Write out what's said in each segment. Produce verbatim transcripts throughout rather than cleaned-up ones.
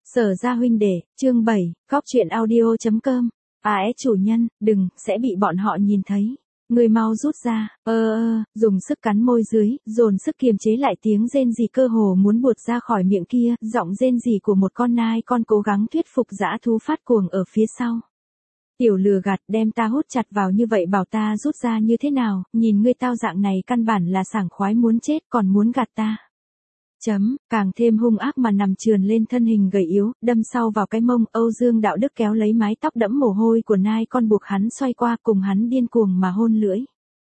Sở Gia huynh đệ, chương bảy, góc truyện audio.com. A S chủ nhân, đừng, sẽ bị bọn họ nhìn thấy. Người mau rút ra, ơ ơ, dùng sức cắn môi dưới, dồn sức kiềm chế lại tiếng rên rỉ cơ hồ muốn buột ra khỏi miệng kia, giọng rên rỉ của một con nai con cố gắng thuyết phục dã thú phát cuồng ở phía sau. Tiểu lừa gạt, đem ta hút chặt vào như vậy bảo ta rút ra như thế nào, nhìn ngươi tao dạng này căn bản là sảng khoái muốn chết còn muốn gạt ta. Chấm, càng thêm hung ác mà nằm trườn lên thân hình gầy yếu, đâm sau vào cái mông. Âu Dương Đạo Đức kéo lấy mái tóc đẫm mồ hôi của nai con buộc hắn xoay qua cùng hắn điên cuồng mà hôn lưỡi.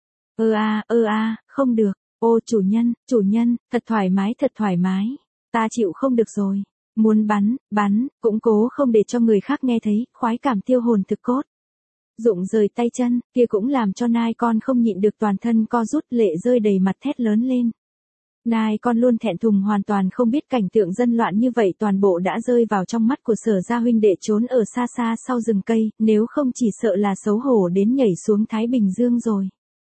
Ơ a, ơ a, không được, ô chủ nhân, chủ nhân, thật thoải mái thật thoải mái, ta chịu không được rồi, muốn bắn, bắn, cũng cố không để cho người khác nghe thấy, khoái cảm tiêu hồn thực cốt. Dụng rời tay chân, kia cũng làm cho nai con không nhịn được toàn thân co rút lệ rơi đầy mặt thét lớn lên. Nai con luôn thẹn thùng hoàn toàn không biết cảnh tượng dân loạn như vậy toàn bộ đã rơi vào trong mắt của Sở Gia huynh đệ trốn ở xa xa sau rừng cây, nếu không chỉ sợ là xấu hổ đến nhảy xuống Thái Bình Dương rồi.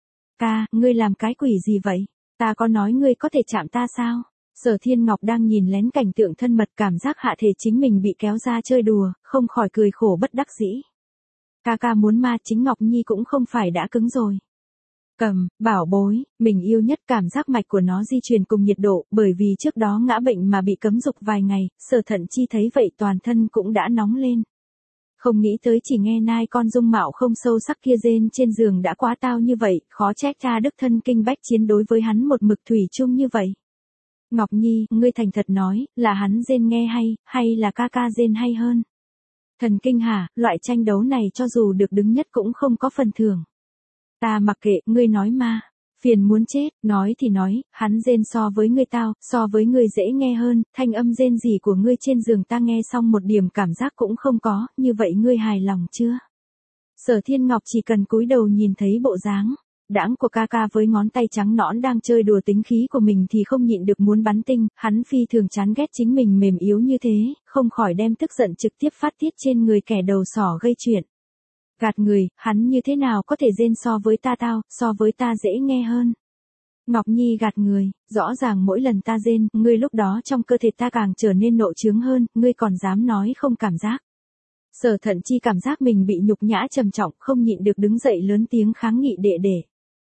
Ca, ngươi làm cái quỷ gì vậy? Ta có nói ngươi có thể chạm ta sao? Sở Thiên Ngọc đang nhìn lén cảnh tượng thân mật cảm giác hạ thể chính mình bị kéo ra chơi đùa, không khỏi cười khổ bất đắc dĩ. Ca ca muốn ma chính Ngọc Nhi cũng không phải đã cứng rồi. Cầm, bảo bối, mình yêu nhất cảm giác mạch của nó di truyền cùng nhiệt độ, bởi vì trước đó ngã bệnh mà bị cấm dục vài ngày, Sở Thận Chi thấy vậy toàn thân cũng đã nóng lên. Không nghĩ tới chỉ nghe nai con dung mạo không sâu sắc kia rên trên giường đã quá tao như vậy, khó trách cha đức thân kinh bách chiến đối với hắn một mực thủy chung như vậy. Ngọc Nhi, ngươi thành thật nói, là hắn rên nghe hay, hay là ca ca rên hay hơn? Thần kinh hả, loại tranh đấu này cho dù được đứng nhất cũng không có phần thưởng. Ta mặc kệ, ngươi nói ma, phiền muốn chết, nói thì nói, hắn rên so với ngươi tao, so với ngươi dễ nghe hơn, thanh âm rên rỉ của ngươi trên giường ta nghe xong một điểm cảm giác cũng không có, như vậy ngươi hài lòng chưa? Sở Thiên Ngọc chỉ cần cúi đầu nhìn thấy bộ dáng đãng của ca ca với ngón tay trắng nõn đang chơi đùa tính khí của mình thì không nhịn được muốn bắn tinh, hắn phi thường chán ghét chính mình mềm yếu như thế, không khỏi đem tức giận trực tiếp phát tiết trên người kẻ đầu sỏ gây chuyện. Gạt người, hắn như thế nào có thể rên so với ta tao, so với ta dễ nghe hơn. Ngọc Nhi gạt người, rõ ràng mỗi lần ta rên, ngươi lúc đó trong cơ thể ta càng trở nên nộ trướng hơn, ngươi còn dám nói không cảm giác. Sở Thận Chi cảm giác mình bị nhục nhã trầm trọng, không nhịn được đứng dậy lớn tiếng kháng nghị đệ đệ.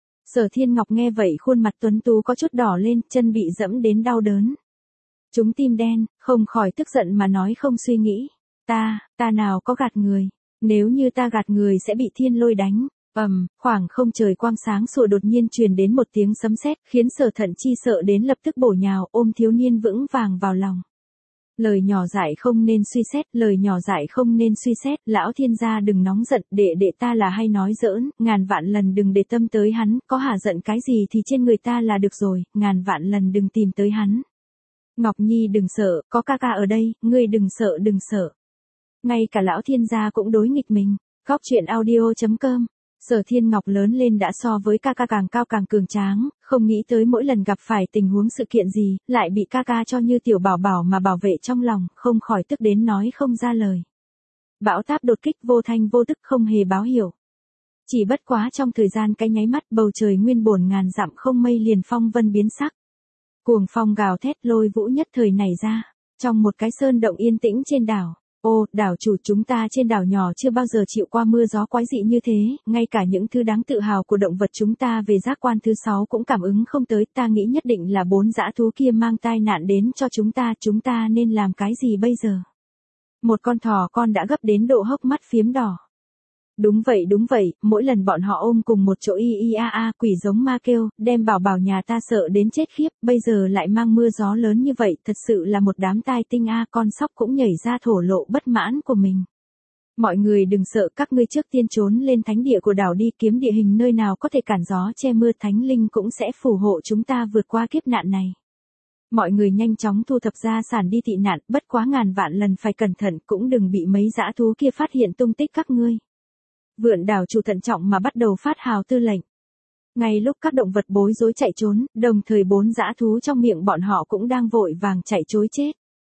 Sở Thiên Ngọc nghe vậy khuôn mặt tuấn tú có chút đỏ lên, chân bị dẫm đến đau đớn. Chúng tim đen, không khỏi tức giận mà nói không suy nghĩ. Ta, ta nào có gạt người. Nếu như ta gạt người sẽ bị thiên lôi đánh. Ầm, um, khoảng không trời quang sáng sủa đột nhiên truyền đến một tiếng sấm sét, khiến Sở Thận Chi sợ đến lập tức bổ nhào ôm thiếu niên vững vàng vào lòng. Lời nhỏ dại không nên suy xét, lời nhỏ dại không nên suy xét, lão thiên gia đừng nóng giận, đệ đệ ta là hay nói giỡn, ngàn vạn lần đừng để tâm tới hắn, có hả giận cái gì thì trên người ta là được rồi, ngàn vạn lần đừng tìm tới hắn. Ngọc Nhi đừng sợ, có ca ca ở đây, ngươi đừng sợ đừng sợ. Ngay cả lão thiên gia cũng đối nghịch mình. Góc truyện audio.com. Sở Thiên Ngọc lớn lên đã so với ca ca càng cao càng cường tráng, không nghĩ tới mỗi lần gặp phải tình huống sự kiện gì, lại bị ca ca cho như tiểu bảo bảo mà bảo vệ trong lòng, không khỏi tức đến nói không ra lời. Bão táp đột kích vô thanh vô tức không hề báo hiệu. Chỉ bất quá trong thời gian cái nháy mắt bầu trời nguyên bổn ngàn dặm không mây liền phong vân biến sắc. Cuồng phong gào thét lôi vũ nhất thời nảy ra, trong một cái sơn động yên tĩnh trên đảo. Ô, đảo chủ chúng ta trên đảo nhỏ chưa bao giờ chịu qua mưa gió quái dị như thế, ngay cả những thứ đáng tự hào của động vật chúng ta về giác quan thứ sáu cũng cảm ứng không tới, ta nghĩ nhất định là bốn dã thú kia mang tai nạn đến cho chúng ta, chúng ta nên làm cái gì bây giờ? Một con thỏ con đã gấp đến độ hốc mắt phiếm đỏ. Đúng vậy đúng vậy, mỗi lần bọn họ ôm cùng một chỗ y y a a quỷ giống ma kêu, đem bảo bảo nhà ta sợ đến chết khiếp, bây giờ lại mang mưa gió lớn như vậy, thật sự là một đám tai tinh a, con sóc cũng nhảy ra thổ lộ bất mãn của mình. Mọi người đừng sợ, các ngươi trước tiên trốn lên thánh địa của đảo đi, kiếm địa hình nơi nào có thể cản gió che mưa, thánh linh cũng sẽ phù hộ chúng ta vượt qua kiếp nạn này. Mọi người nhanh chóng thu thập gia sản đi tị nạn, bất quá ngàn vạn lần phải cẩn thận, cũng đừng bị mấy dã thú kia phát hiện tung tích các ngươi. Vượn đảo chủ thận trọng mà bắt đầu phát hào tư lệnh. Ngay lúc các động vật bối rối chạy trốn, đồng thời bốn dã thú trong miệng bọn họ cũng đang vội vàng chạy trối chết.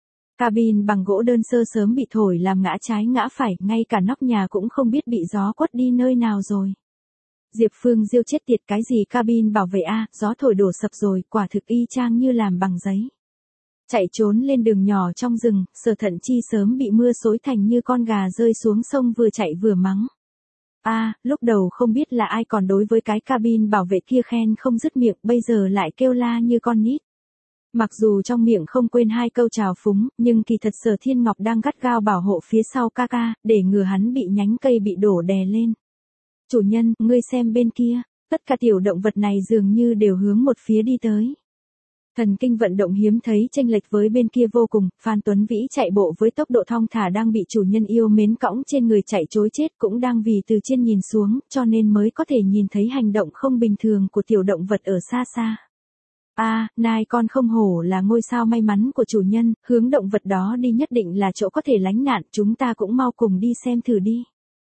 Cabin bằng gỗ đơn sơ sớm bị thổi làm ngã trái ngã phải, ngay cả nóc nhà cũng không biết bị gió quất đi nơi nào rồi. Diệp Phương Diêu chết tiệt, cái gì cabin bảo vệ a, gió thổi đổ sập rồi, quả thực y chang như làm bằng giấy. Chạy trốn lên đường nhỏ trong rừng, Sở Thận Chi sớm bị mưa xối thành như con gà rơi xuống sông vừa chạy vừa mắng. A, à, lúc đầu không biết là ai còn đối với cái cabin bảo vệ kia khen không dứt miệng, bây giờ lại kêu la như con nít. Mặc dù trong miệng không quên hai câu chào phúng, nhưng kỳ thật Sở Thiên Ngọc đang gắt gao bảo hộ phía sau ca ca, để ngừa hắn bị nhánh cây bị đổ đè lên. Chủ nhân, ngươi xem bên kia, tất cả tiểu động vật này dường như đều hướng một phía đi tới. Thần kinh vận động hiếm thấy chênh lệch với bên kia vô cùng, Phan Tuấn Vĩ chạy bộ với tốc độ thong thả đang bị chủ nhân yêu mến cõng trên người chạy trối chết cũng đang vì từ trên nhìn xuống, cho nên mới có thể nhìn thấy hành động không bình thường của tiểu động vật ở xa xa. A, à, nai con không hổ là ngôi sao may mắn của chủ nhân, hướng động vật đó đi nhất định là chỗ có thể lánh nạn, chúng ta cũng mau cùng đi xem thử đi.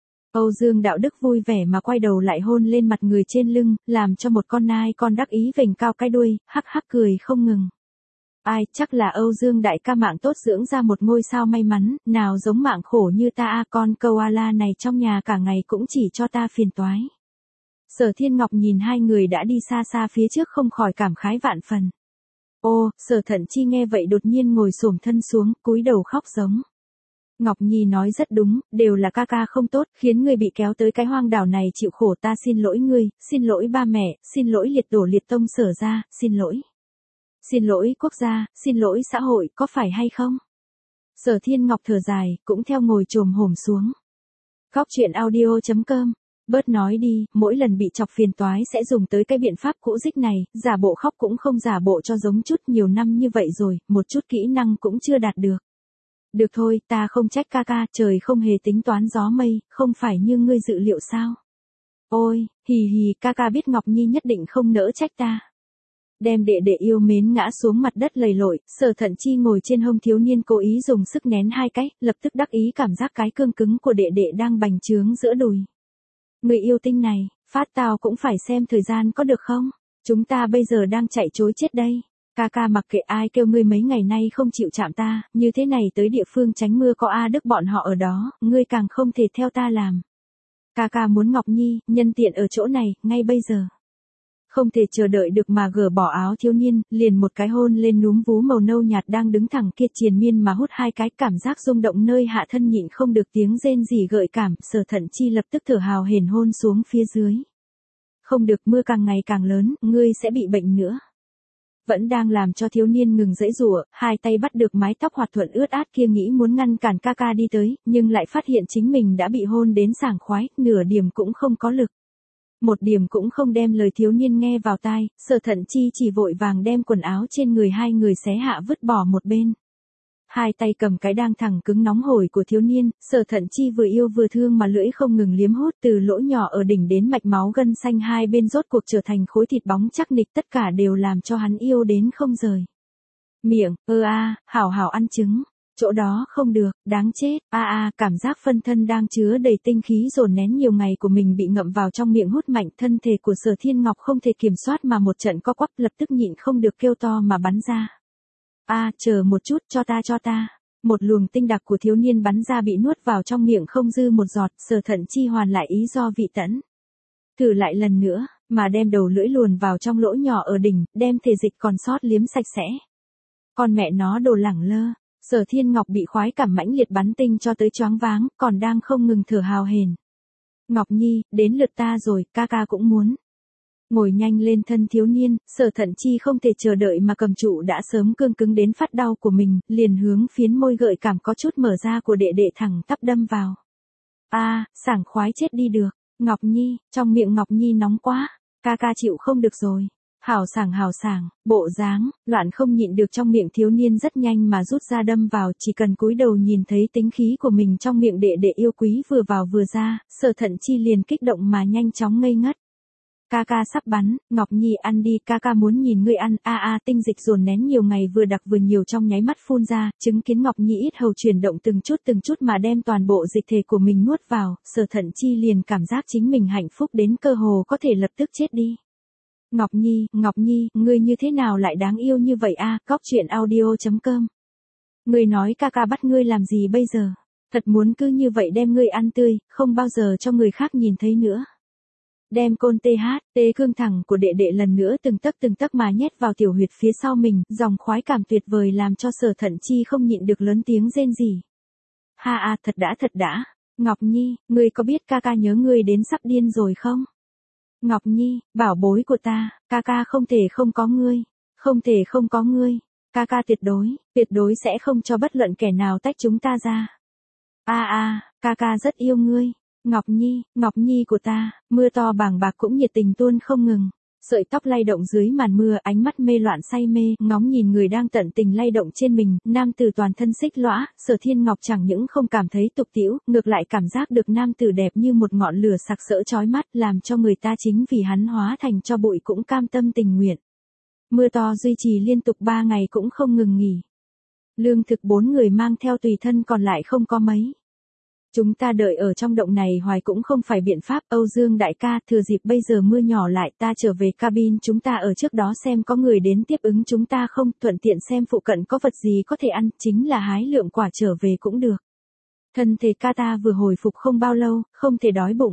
Âu Dương Đạo Đức vui vẻ mà quay đầu lại hôn lên mặt người trên lưng, làm cho một con nai con đắc ý vểnh cao cái đuôi, hắc hắc cười không ngừng. Ai, chắc là Âu Dương đại ca mạng tốt dưỡng ra một ngôi sao may mắn, nào giống mạng khổ như ta a, con koala này trong nhà cả ngày cũng chỉ cho ta phiền toái. Sở Thiên Ngọc nhìn hai người đã đi xa xa phía trước không khỏi cảm khái vạn phần. Ô, Sở Thận Chi nghe vậy đột nhiên ngồi xổm thân xuống, cúi đầu khóc giống. Ngọc Nhi nói rất đúng, đều là ca ca không tốt, khiến ngươi bị kéo tới cái hoang đảo này chịu khổ, ta xin lỗi ngươi, xin lỗi ba mẹ, xin lỗi liệt tổ liệt tông Sở gia, xin lỗi. Xin lỗi quốc gia, xin lỗi xã hội, có phải hay không? Sở Thiên Ngọc thở dài, cũng theo ngồi chồm hổm xuống. Góc truyện audio chấm com. Bớt nói đi, mỗi lần bị chọc phiền toái sẽ dùng tới cái biện pháp cũ dích này, giả bộ khóc cũng không giả bộ cho giống chút, nhiều năm như vậy rồi, một chút kỹ năng cũng chưa đạt được. Được thôi, ta không trách ca ca, trời không hề tính toán gió mây, không phải như ngươi dự liệu sao? Ôi, hì hì, ca ca biết Ngọc Nhi nhất định không nỡ trách ta. Đem đệ đệ yêu mến ngã xuống mặt đất lầy lội, Sở Thận Chi ngồi trên hông thiếu niên cố ý dùng sức nén hai cái, lập tức đắc ý cảm giác cái cương cứng của đệ đệ đang bành trướng giữa đùi. Người yêu tinh này, phát tao cũng phải xem thời gian có được không? Chúng ta bây giờ đang chạy trối chết đây. Ca ca mặc kệ ai kêu ngươi mấy ngày nay không chịu chạm ta, như thế này tới địa phương tránh mưa có A Đức bọn họ ở đó, ngươi càng không thể theo ta làm. Ca ca muốn Ngọc Nhi, nhân tiện ở chỗ này, ngay bây giờ. Không thể chờ đợi được mà gỡ bỏ áo thiếu niên, liền một cái hôn lên núm vú màu nâu nhạt đang đứng thẳng kia triền miên mà hút hai cái, cảm giác rung động nơi hạ thân nhịn không được tiếng rên rỉ gợi cảm, Sở Thận Chi lập tức thở hào hển hôn xuống phía dưới. Không được, mưa càng ngày càng lớn, ngươi sẽ bị bệnh nữa. Vẫn đang làm cho thiếu niên ngừng giãy giụa, hai tay bắt được mái tóc hoạt thuận ướt át kia nghĩ muốn ngăn cản ca ca đi tới, nhưng lại phát hiện chính mình đã bị hôn đến sảng khoái, nửa điểm cũng không có lực. Một điểm cũng không đem lời thiếu niên nghe vào tai, Sở Thận Chi chỉ vội vàng đem quần áo trên người hai người xé hạ vứt bỏ một bên. Hai tay cầm cái đang thẳng cứng nóng hổi của thiếu niên, Sở Thận Chi vừa yêu vừa thương mà lưỡi không ngừng liếm hút từ lỗ nhỏ ở đỉnh đến mạch máu gân xanh hai bên rốt cuộc trở thành khối thịt bóng chắc nịch, tất cả đều làm cho hắn yêu đến không rời. Miệng, ơ a, hảo hảo ăn trứng. Chỗ đó không được, đáng chết, a a, cảm giác phân thân đang chứa đầy tinh khí dồn nén nhiều ngày của mình bị ngậm vào trong miệng hút mạnh, thân thể của Sở Thiên Ngọc không thể kiểm soát mà một trận co quắp, lập tức nhịn không được kêu to mà bắn ra. A, chờ một chút, cho ta cho ta. Một luồng tinh đặc của thiếu niên bắn ra bị nuốt vào trong miệng không dư một giọt, Sở Thận Chi hoàn lại ý do vị tẫn. Thử lại lần nữa, mà đem đầu lưỡi luồn vào trong lỗ nhỏ ở đỉnh, đem thể dịch còn sót liếm sạch sẽ. Con mẹ nó đồ lẳng lơ. Sở Thiên Ngọc bị khoái cảm mãnh liệt bắn tinh cho tới choáng váng, còn đang không ngừng thở hào hển. Ngọc Nhi, đến lượt ta rồi, ca ca cũng muốn. Ngồi nhanh lên thân thiếu niên, Sở Thận Chi không thể chờ đợi mà cầm trụ đã sớm cương cứng đến phát đau của mình, liền hướng phiến môi gợi cảm có chút mở ra của đệ đệ thẳng tắp đâm vào. A, à, sảng khoái chết đi được. Ngọc Nhi, trong miệng Ngọc Nhi nóng quá, ca ca chịu không được rồi. Hảo sảng hảo sảng, bộ dáng, loạn không nhịn được trong miệng thiếu niên rất nhanh mà rút ra đâm vào, chỉ cần cúi đầu nhìn thấy tính khí của mình trong miệng đệ đệ yêu quý vừa vào vừa ra, Sở Thận Chi liền kích động mà nhanh chóng ngây ngất. Ca ca sắp bắn, Ngọc Nhi ăn đi, ca ca muốn nhìn ngươi ăn, a a, tinh dịch dồn nén nhiều ngày vừa đặc vừa nhiều trong nháy mắt phun ra, chứng kiến Ngọc Nhi ít hầu chuyển động từng chút từng chút mà đem toàn bộ dịch thể của mình nuốt vào, Sở Thận Chi liền cảm giác chính mình hạnh phúc đến cơ hồ có thể lập tức chết đi. Ngọc Nhi, Ngọc Nhi, ngươi như thế nào lại đáng yêu như vậy a? À, Góc truyện audio chấm com. Ngươi nói ca ca bắt ngươi làm gì bây giờ? Thật muốn cứ như vậy đem ngươi ăn tươi, không bao giờ cho người khác nhìn thấy nữa. đem côn tê hát, tê cương thẳng của đệ đệ lần nữa từng tấc từng tấc mà nhét vào tiểu huyệt phía sau mình, dòng khoái cảm tuyệt vời làm cho Sở Thận Chi không nhịn được lớn tiếng rên rỉ. Ha a, thật đã thật đã. Ngọc Nhi, ngươi có biết ca ca nhớ ngươi đến sắp điên rồi không? Ngọc Nhi, bảo bối của ta, ca ca không thể không có ngươi, không thể không có ngươi, ca ca tuyệt đối, tuyệt đối sẽ không cho bất luận kẻ nào tách chúng ta ra. A a, ca ca rất yêu ngươi, Ngọc Nhi, Ngọc Nhi của ta, mưa to bàng bạc cũng nhiệt tình tuôn không ngừng. Sợi tóc lay động dưới màn mưa, ánh mắt mê loạn say mê, ngóng nhìn người đang tận tình lay động trên mình, nam tử toàn thân xích lõa, Sở Thiên Ngọc chẳng những không cảm thấy tục tĩu, ngược lại cảm giác được nam tử đẹp như một ngọn lửa sặc sỡ chói mắt, làm cho người ta chính vì hắn hóa thành tro bụi cũng cam tâm tình nguyện. Mưa to duy trì liên tục ba ngày cũng không ngừng nghỉ. Lương thực bốn người mang theo tùy thân còn lại không có mấy. Chúng ta đợi ở trong động này hoài cũng không phải biện pháp. Âu Dương đại ca, thừa dịp bây giờ mưa nhỏ lại, ta trở về cabin chúng ta ở trước đó xem có người đến tiếp ứng chúng ta không, thuận tiện xem phụ cận có vật gì có thể ăn, chính là hái lượng quả trở về cũng được. Thân thể ca ta vừa hồi phục không bao lâu, không thể đói bụng.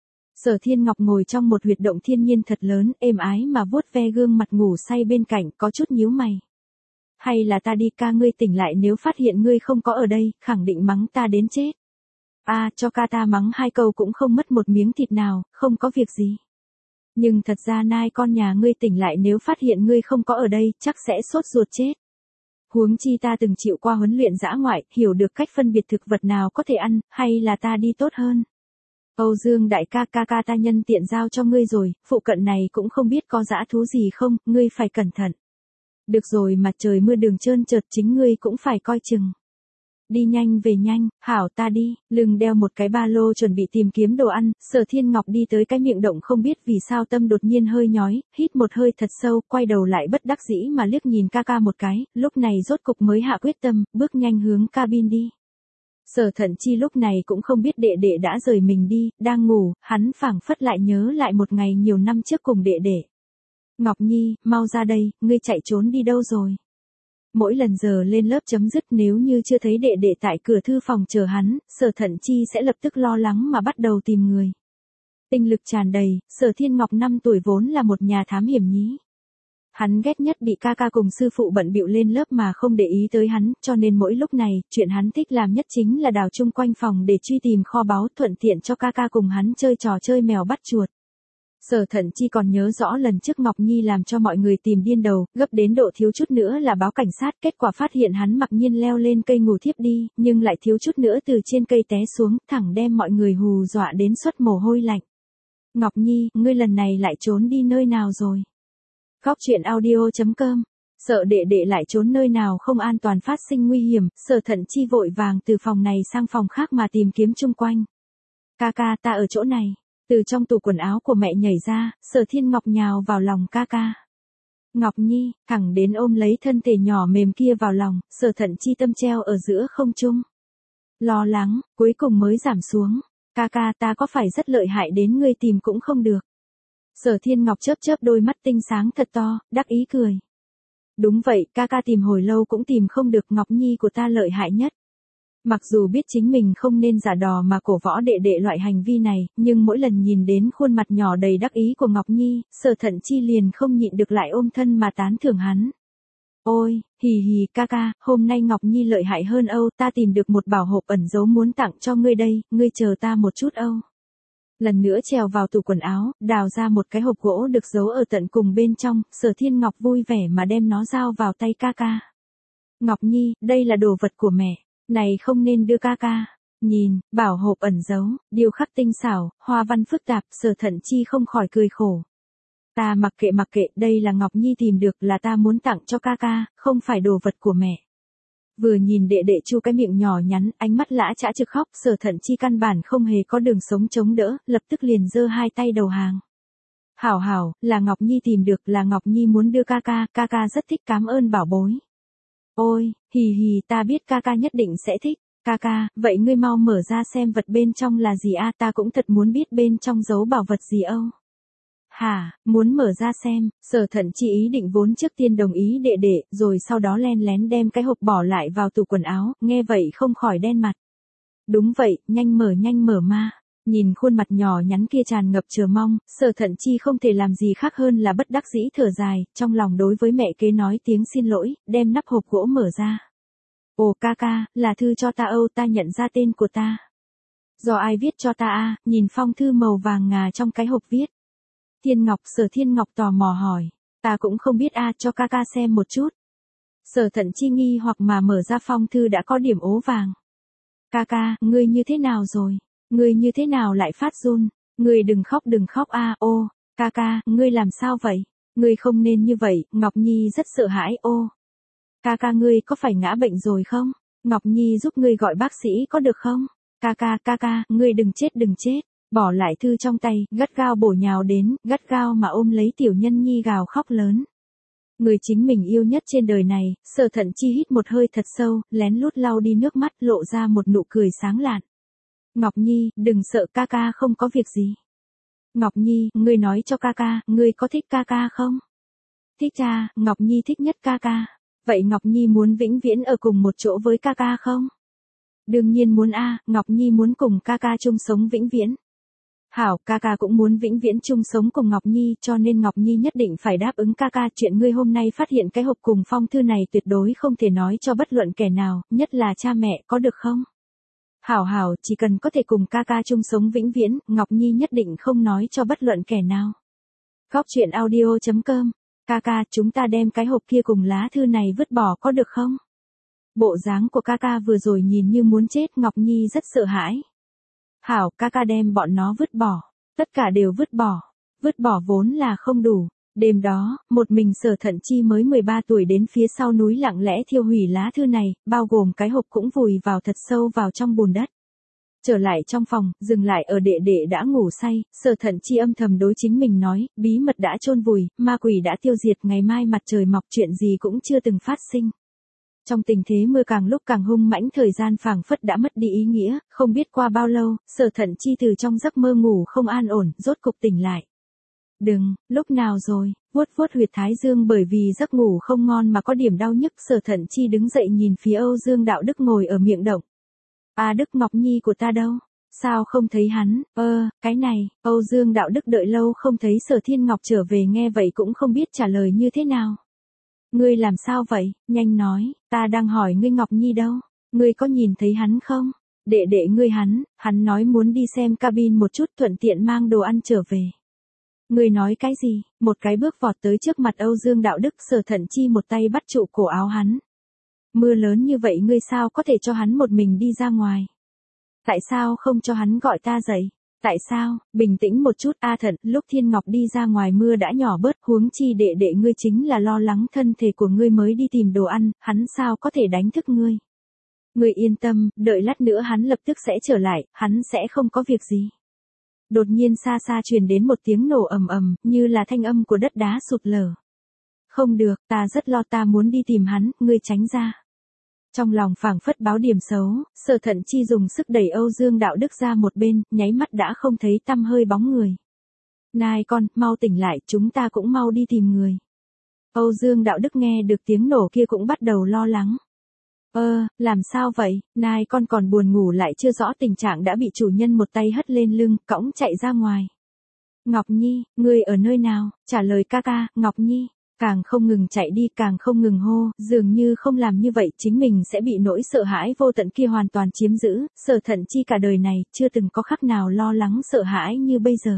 Sở Thiên Ngọc ngồi trong một huyệt động thiên nhiên thật lớn, êm ái mà vuốt ve gương mặt ngủ say bên cạnh, có chút nhíu mày. Hay là ta đi ca, ngươi tỉnh lại nếu phát hiện ngươi không có ở đây, khẳng định mắng ta đến chết. A, à, cho ca ta mắng hai câu cũng không mất một miếng thịt nào, không có việc gì. Nhưng thật ra nai con nhà ngươi tỉnh lại nếu phát hiện ngươi không có ở đây, chắc sẽ sốt ruột chết. Huống chi ta từng chịu qua huấn luyện dã ngoại, hiểu được cách phân biệt thực vật nào có thể ăn, hay là ta đi tốt hơn. Âu Dương đại ca, ca ca ta nhân tiện giao cho ngươi rồi, phụ cận này cũng không biết có dã thú gì không, ngươi phải cẩn thận. Được rồi, mặt trời mưa đường trơn trượt, chính ngươi cũng phải coi chừng. Đi nhanh về nhanh, hảo ta đi, lưng đeo một cái ba lô chuẩn bị tìm kiếm đồ ăn. Sở Thiên Ngọc đi tới cái miệng động không biết vì sao tâm đột nhiên hơi nhói, hít một hơi thật sâu, quay đầu lại bất đắc dĩ mà liếc nhìn ca ca một cái, lúc này rốt cục mới hạ quyết tâm, bước nhanh hướng cabin đi. Sở Thận Chi lúc này cũng không biết đệ đệ đã rời mình đi, đang ngủ, hắn phảng phất lại nhớ lại một ngày nhiều năm trước cùng đệ đệ. Ngọc Nhi, mau ra đây, ngươi chạy trốn đi đâu rồi? Mỗi lần giờ lên lớp chấm dứt nếu như chưa thấy đệ đệ tại cửa thư phòng chờ hắn, Sở Thận Chi sẽ lập tức lo lắng mà bắt đầu tìm người. Tinh lực tràn đầy, Sở Thiên Ngọc năm tuổi vốn là một nhà thám hiểm nhí. Hắn ghét nhất bị ca ca cùng sư phụ bận bịu lên lớp mà không để ý tới hắn, cho nên mỗi lúc này, chuyện hắn thích làm nhất chính là đào chung quanh phòng để truy tìm kho báu, thuận tiện cho ca ca cùng hắn chơi trò chơi mèo bắt chuột. Sở Thận Chi còn nhớ rõ lần trước Ngọc Nhi làm cho mọi người tìm điên đầu, gấp đến độ thiếu chút nữa là báo cảnh sát, kết quả phát hiện hắn mặc nhiên leo lên cây ngủ thiếp đi, nhưng lại thiếu chút nữa từ trên cây té xuống, thẳng đem mọi người hù dọa đến xuất mồ hôi lạnh. Ngọc Nhi, ngươi lần này lại trốn đi nơi nào rồi? Góc truyện audio chấm com. Sợ đệ đệ lại trốn nơi nào không an toàn phát sinh nguy hiểm, Sở Thận Chi vội vàng từ phòng này sang phòng khác mà tìm kiếm chung quanh. Ca ca, ta ở chỗ này. Từ trong tủ quần áo của mẹ nhảy ra, Sở Thiên Ngọc nhào vào lòng ca ca. Ngọc Nhi, thẳng đến ôm lấy thân thể nhỏ mềm kia vào lòng, Sở Thận Chi tâm treo ở giữa không trung. Lo lắng, cuối cùng mới giảm xuống. Ca ca, ta có phải rất lợi hại đến ngươi tìm cũng không được. Sở Thiên Ngọc chớp chớp đôi mắt tinh sáng thật to, đắc ý cười. Đúng vậy, ca ca tìm hồi lâu cũng tìm không được, Ngọc Nhi của ta lợi hại nhất. Mặc dù biết chính mình không nên giả đò mà cổ võ đệ đệ loại hành vi này, nhưng mỗi lần nhìn đến khuôn mặt nhỏ đầy đắc ý của Ngọc Nhi, Sở Thận Chi liền không nhịn được lại ôm thân mà tán thưởng hắn. Ôi, hì hì ca ca, hôm nay Ngọc Nhi lợi hại hơn Âu, ta tìm được một bảo hộp ẩn giấu muốn tặng cho ngươi đây, ngươi chờ ta một chút Âu. Lần nữa trèo vào tủ quần áo, đào ra một cái hộp gỗ được giấu ở tận cùng bên trong, Sở Thiên Ngọc vui vẻ mà đem nó giao vào tay ca ca. Ngọc Nhi, đây là đồ vật của mẹ. Này không nên đưa ca ca. Nhìn, bảo hộp ẩn giấu, điêu khắc tinh xảo, hoa văn phức tạp, Sở Thận Chi không khỏi cười khổ. Ta mặc kệ mặc kệ, đây là Ngọc Nhi tìm được, là ta muốn tặng cho ca ca, không phải đồ vật của mẹ. Vừa nhìn đệ đệ chu cái miệng nhỏ nhắn, ánh mắt lã chã trực khóc, Sở Thận Chi căn bản không hề có đường sống chống đỡ, lập tức liền giơ hai tay đầu hàng. Hảo hảo, là Ngọc Nhi tìm được, là Ngọc Nhi muốn đưa ca ca, ca ca rất thích, cảm ơn bảo bối. Ôi, hì hì, ta biết ca ca nhất định sẽ thích. Ca ca, vậy ngươi mau mở ra xem vật bên trong là gì a, ta cũng thật muốn biết bên trong giấu bảo vật gì Âu. Hả, muốn mở ra xem, Sở Thận Chi ý định vốn trước tiên đồng ý đệ đệ, rồi sau đó len lén đem cái hộp bỏ lại vào tủ quần áo, nghe vậy không khỏi đen mặt. Đúng vậy, nhanh mở nhanh mở ma. Nhìn khuôn mặt nhỏ nhắn kia tràn ngập chờ mong, Sở Thận Chi không thể làm gì khác hơn là bất đắc dĩ thở dài, trong lòng đối với mẹ kế nói tiếng xin lỗi, đem nắp hộp gỗ mở ra. Ồ ca ca, là thư cho ta Âu, ta nhận ra tên của ta. Do ai viết cho ta a? Nhìn phong thư màu vàng ngà trong cái hộp viết. Thiên Ngọc. Sở Thiên Ngọc tò mò hỏi. Ta cũng không biết a, cho ca ca xem một chút. Sở Thận Chi nghi hoặc mà mở ra phong thư đã có điểm ố vàng. Ca ca, ngươi như thế nào rồi? Ngươi như thế nào lại phát run? Ngươi đừng khóc đừng khóc a. Ô, ca ca, ngươi làm sao vậy? Ngươi không nên như vậy, Ngọc Nhi rất sợ hãi. Ô, ca ca ngươi có phải ngã bệnh rồi không? Ngọc Nhi giúp ngươi gọi bác sĩ có được không? Ca ca, ca ca, ngươi đừng chết đừng chết. Bỏ lại thư trong tay, gắt gao bổ nhào đến, gắt gao mà ôm lấy tiểu nhân nhi gào khóc lớn. Người chính mình yêu nhất trên đời này, Sở Thận Chi hít một hơi thật sâu, lén lút lau đi nước mắt, lộ ra một nụ cười sáng lạn. Ngọc Nhi, đừng sợ, ca ca không có việc gì. Ngọc Nhi, ngươi nói cho ca ca, ngươi có thích ca ca không? Thích cha, Ngọc Nhi thích nhất ca ca. Vậy Ngọc Nhi muốn vĩnh viễn ở cùng một chỗ với ca ca không? Đương nhiên muốn a, Ngọc Nhi muốn cùng ca ca chung sống vĩnh viễn. Hảo, ca ca cũng muốn vĩnh viễn chung sống cùng Ngọc Nhi, cho nên Ngọc Nhi nhất định phải đáp ứng ca ca. Chuyện ngươi hôm nay phát hiện cái hộp cùng phong thư này tuyệt đối không thể nói cho bất luận kẻ nào, nhất là cha mẹ, có được không? Hảo hảo, chỉ cần có thể cùng ca ca chung sống vĩnh viễn, Ngọc Nhi nhất định không nói cho bất luận kẻ nào. Góc truyện audio chấm com. Ca ca, chúng ta đem cái hộp kia cùng lá thư này vứt bỏ có được không? Bộ dáng của ca ca vừa rồi nhìn như muốn chết, Ngọc Nhi rất sợ hãi. Hảo, ca ca đem bọn nó vứt bỏ. Tất cả đều vứt bỏ. Vứt bỏ vốn là không đủ. Đêm đó, một mình Sở Thận Chi mới mười ba tuổi đến phía sau núi lặng lẽ thiêu hủy lá thư này, bao gồm cái hộp cũng vùi vào thật sâu vào trong bùn đất. Trở lại trong phòng, dừng lại ở đệ đệ đã ngủ say, Sở Thận Chi âm thầm đối chính mình nói, bí mật đã chôn vùi, ma quỷ đã tiêu diệt, ngày mai mặt trời mọc chuyện gì cũng chưa từng phát sinh. Trong tình thế mưa càng lúc càng hung mãnh, thời gian phảng phất đã mất đi ý nghĩa, không biết qua bao lâu, Sở Thận Chi từ trong giấc mơ ngủ không an ổn, rốt cục tỉnh lại. Đừng, lúc nào rồi, vuốt vuốt huyệt thái dương bởi vì giấc ngủ không ngon mà có điểm đau nhức, Sở Thận Chi đứng dậy nhìn phía Âu Dương Đạo Đức ngồi ở miệng động. À Đức Ngọc Nhi của ta đâu? Sao không thấy hắn? Ơ, cái này, Âu Dương Đạo Đức đợi lâu không thấy Sở Thiên Ngọc trở về nghe vậy cũng không biết trả lời như thế nào. Ngươi làm sao vậy? Nhanh nói, ta đang hỏi ngươi Ngọc Nhi đâu? Ngươi có nhìn thấy hắn không? Đệ đệ ngươi hắn, hắn nói muốn đi xem cabin một chút thuận tiện mang đồ ăn trở về. Ngươi nói cái gì? Một cái bước vọt tới trước mặt Âu Dương Đạo Đức, Sở Thận Chi một tay bắt trụ cổ áo hắn. Mưa lớn như vậy ngươi sao có thể cho hắn một mình đi ra ngoài? Tại sao không cho hắn gọi ta dậy? Tại sao? Bình tĩnh một chút A Thận, lúc Thiên Ngọc đi ra ngoài mưa đã nhỏ bớt, huống chi đệ đệ ngươi chính là lo lắng thân thể của ngươi mới đi tìm đồ ăn, hắn sao có thể đánh thức ngươi? Ngươi yên tâm, đợi lát nữa hắn lập tức sẽ trở lại, hắn sẽ không có việc gì. Đột nhiên xa xa truyền đến một tiếng nổ ầm ầm, như là thanh âm của đất đá sụt lở. Không được, ta rất lo, ta muốn đi tìm hắn, ngươi tránh ra. Trong lòng phảng phất báo điểm xấu, Sở Thận Chi dùng sức đẩy Âu Dương Đạo Đức ra một bên, nháy mắt đã không thấy tăm hơi bóng người. Nai con, mau tỉnh lại, chúng ta cũng mau đi tìm người. Âu Dương Đạo Đức nghe được tiếng nổ kia cũng bắt đầu lo lắng. Ơ, làm sao vậy? Nai con còn buồn ngủ lại chưa rõ tình trạng đã bị chủ nhân một tay hất lên lưng, cõng chạy ra ngoài. Ngọc Nhi, ngươi ở nơi nào? Trả lời ca ca, Ngọc Nhi. Càng không ngừng chạy đi, càng không ngừng hô, dường như không làm như vậy chính mình sẽ bị nỗi sợ hãi vô tận kia hoàn toàn chiếm giữ. Sở Thận Chi cả đời này chưa từng có khắc nào lo lắng sợ hãi như bây giờ.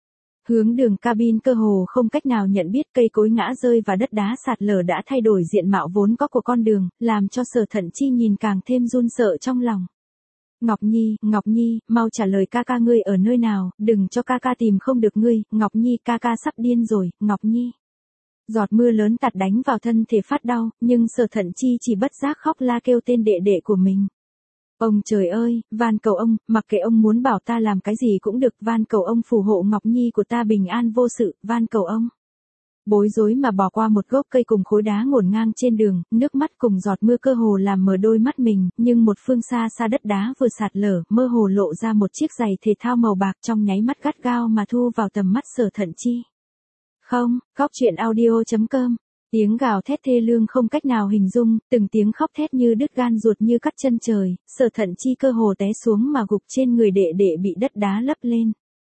Hướng đường cabin cơ hồ không cách nào nhận biết, cây cối ngã rơi và đất đá sạt lở đã thay đổi diện mạo vốn có của con đường, làm cho Sở Thận Chi nhìn càng thêm run sợ trong lòng. Ngọc Nhi, Ngọc Nhi, mau trả lời ca ca ngươi ở nơi nào, đừng cho ca ca tìm không được ngươi, Ngọc Nhi, ca ca sắp điên rồi, Ngọc Nhi. Giọt mưa lớn tạt đánh vào thân thể phát đau, nhưng Sở Thận Chi chỉ bất giác khóc la kêu tên đệ đệ của mình. Ông trời ơi, van cầu ông, mặc kệ ông muốn bảo ta làm cái gì cũng được, van cầu ông phù hộ Ngọc Nhi của ta bình an vô sự, van cầu ông. Bối rối mà bỏ qua một gốc cây cùng khối đá ngổn ngang trên đường, nước mắt cùng giọt mưa cơ hồ làm mờ đôi mắt mình, nhưng một phương xa xa đất đá vừa sạt lở, mơ hồ lộ ra một chiếc giày thể thao màu bạc trong nháy mắt gắt gao mà thu vào tầm mắt Sở Thận Chi. Không, góc truyện audio chấm com Tiếng gào thét thê lương không cách nào hình dung, từng tiếng khóc thét như đứt gan ruột như cắt chân trời, Sở Thận Chi cơ hồ té xuống mà gục trên người đệ đệ bị đất đá lấp lên.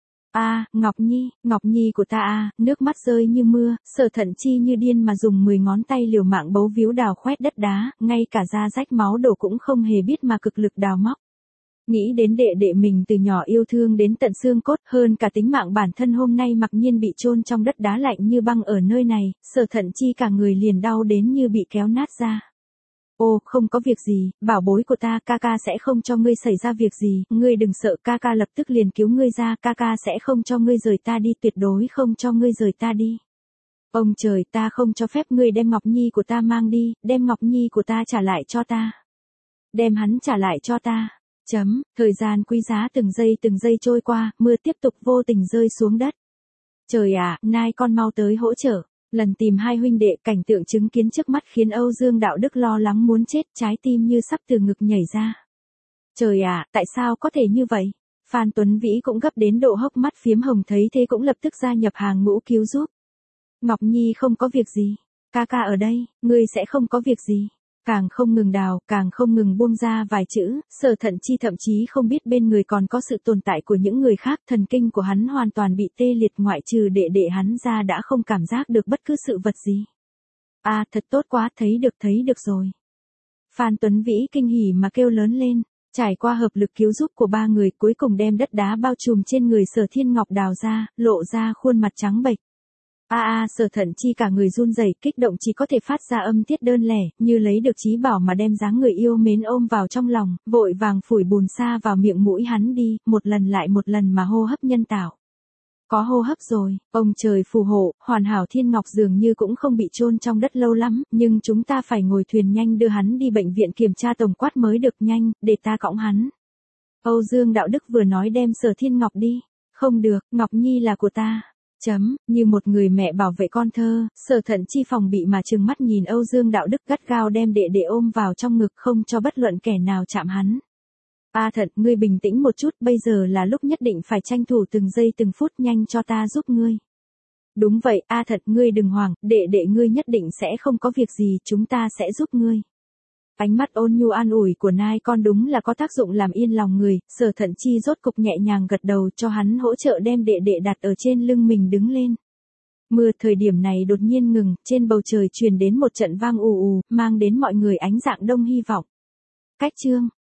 A, Ngọc Nhi, Ngọc Nhi của ta a, nước mắt rơi như mưa, Sở Thận Chi như điên mà dùng mười ngón tay liều mạng bấu víu đào khoét đất đá, ngay cả da rách máu đổ cũng không hề biết mà cực lực đào móc. Nghĩ đến đệ đệ mình từ nhỏ yêu thương đến tận xương cốt, hơn cả tính mạng bản thân hôm nay mặc nhiên bị chôn trong đất đá lạnh như băng ở nơi này, Sở Thận Chi cả người liền đau đến như bị kéo nát ra. Ô, không có việc gì, bảo bối của ta, ca ca sẽ không cho ngươi xảy ra việc gì, ngươi đừng sợ, ca ca lập tức liền cứu ngươi ra, ca ca sẽ không cho ngươi rời ta đi, tuyệt đối không cho ngươi rời ta đi. Ông trời, ta không cho phép ngươi đem Ngọc Nhi của ta mang đi, đem Ngọc Nhi của ta trả lại cho ta. Đem hắn trả lại cho ta. Chấm, thời gian quý giá từng giây từng giây trôi qua, mưa tiếp tục vô tình rơi xuống đất. Trời ạ, nai con mau tới hỗ trợ. Lần tìm hai huynh đệ, cảnh tượng chứng kiến trước mắt khiến Âu Dương Đạo Đức lo lắng muốn chết, trái tim như sắp từ ngực nhảy ra. Trời ạ, tại sao có thể như vậy? Phan Tuấn Vĩ cũng gấp đến độ hốc mắt phiếm hồng, thấy thế cũng lập tức gia nhập hàng ngũ cứu giúp. Ngọc Nhi không có việc gì. Ca ca ở đây, ngươi sẽ không có việc gì. Càng không ngừng đào, càng không ngừng buông ra vài chữ, Sở Thận Chi thậm chí không biết bên người còn có sự tồn tại của những người khác, thần kinh của hắn hoàn toàn bị tê liệt, ngoại trừ đệ đệ hắn ra đã không cảm giác được bất cứ sự vật gì. A, à, thật tốt quá, thấy được thấy được rồi. Phan Tuấn Vĩ kinh hỉ mà kêu lớn lên, trải qua hợp lực cứu giúp của ba người, cuối cùng đem đất đá bao trùm trên người Sở Thiên Ngọc đào ra, lộ ra khuôn mặt trắng bệch. A a, Sở Thận Chi cả người run rẩy, kích động chỉ có thể phát ra âm tiết đơn lẻ, như lấy được chí bảo mà đem dáng người yêu mến ôm vào trong lòng, vội vàng phủi bùn sa vào miệng mũi hắn đi, một lần lại một lần mà hô hấp nhân tạo. Có hô hấp rồi, ông trời phù hộ, hoàn hảo Thiên Ngọc dường như cũng không bị chôn trong đất lâu lắm, nhưng chúng ta phải ngồi thuyền nhanh đưa hắn đi bệnh viện kiểm tra tổng quát mới được, nhanh, để ta cõng hắn. Âu Dương Đạo Đức vừa nói đem Sở Thiên Ngọc đi. Không được, Ngọc Nhi là của ta. Chấm, như một người mẹ bảo vệ con thơ, Sở Thận Chi phòng bị mà trừng mắt nhìn Âu Dương Đạo Đức gắt gao đem đệ đệ ôm vào trong ngực, không cho bất luận kẻ nào chạm hắn. A Thật, ngươi bình tĩnh một chút, bây giờ là lúc nhất định phải tranh thủ từng giây từng phút, nhanh cho ta giúp ngươi. Đúng vậy, A Thật, ngươi đừng hoảng, đệ đệ ngươi nhất định sẽ không có việc gì, chúng ta sẽ giúp ngươi. Ánh mắt ôn nhu an ủi của nai con đúng là có tác dụng làm yên lòng người, Sở Thận Chi rốt cục nhẹ nhàng gật đầu cho hắn hỗ trợ đem đệ đệ đặt ở trên lưng mình đứng lên. Mưa thời điểm này đột nhiên ngừng, trên bầu trời truyền đến một trận vang ù ù, mang đến mọi người ánh dạng đông hy vọng. Cách chương